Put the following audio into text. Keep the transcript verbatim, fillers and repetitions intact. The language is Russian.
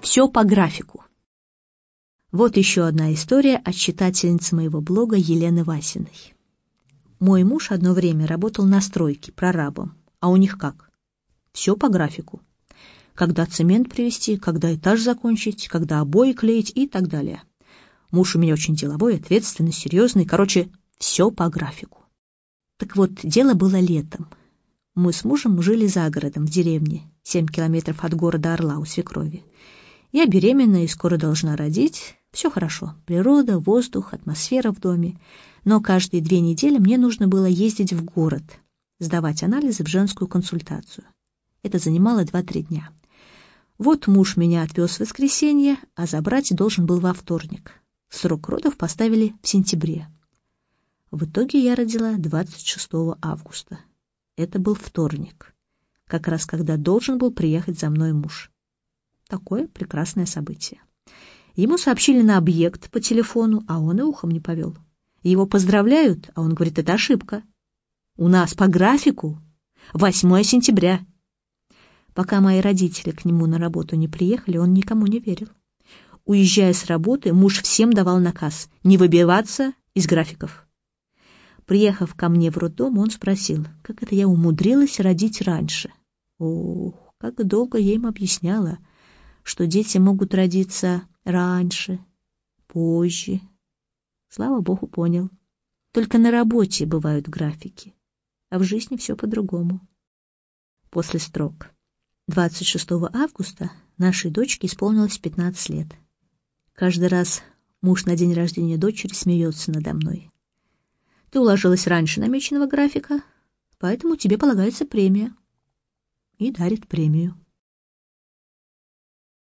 Все по графику. Вот еще одна история от читательницы моего блога Елены Васиной. Мой муж одно время работал на стройке прорабом, а у них как? Все по графику. Когда цемент привезти, когда этаж закончить, когда обои клеить и так далее. Муж у меня очень деловой, ответственный, серьезный. Короче, все по графику. Так вот, дело было летом. Мы с мужем жили за городом, в деревне, семь километров от города Орла у свекрови. Я беременна и скоро должна родить. Все хорошо. Природа, воздух, атмосфера в доме. Но каждые две недели мне нужно было ездить в город, сдавать анализы в женскую консультацию. Это занимало два-три дня. Вот муж меня отвез в воскресенье, а забрать должен был во вторник. Срок родов поставили в сентябре. В итоге я родила двадцать шестого августа. Это был вторник, как раз когда должен был приехать за мной муж. Такое прекрасное событие. Ему сообщили на объект по телефону, а он и ухом не повел. Его поздравляют, а он говорит, это ошибка. У нас по графику восьмое сентября. Пока мои родители к нему на работу не приехали, он никому не верил. Уезжая с работы, муж всем давал наказ не выбиваться из графиков. Приехав ко мне в роддом, он спросил, как это я умудрилась родить раньше. Ох, как долго я им объясняла, что дети могут родиться раньше, позже. Слава Богу, понял. Только на работе бывают графики, а в жизни все по-другому. После строк. двадцать шестого августа нашей дочке исполнилось пятнадцать лет. Каждый раз муж на день рождения дочери смеется надо мной. Ты уложилась раньше намеченного графика, поэтому тебе полагается премия. И дарит премию.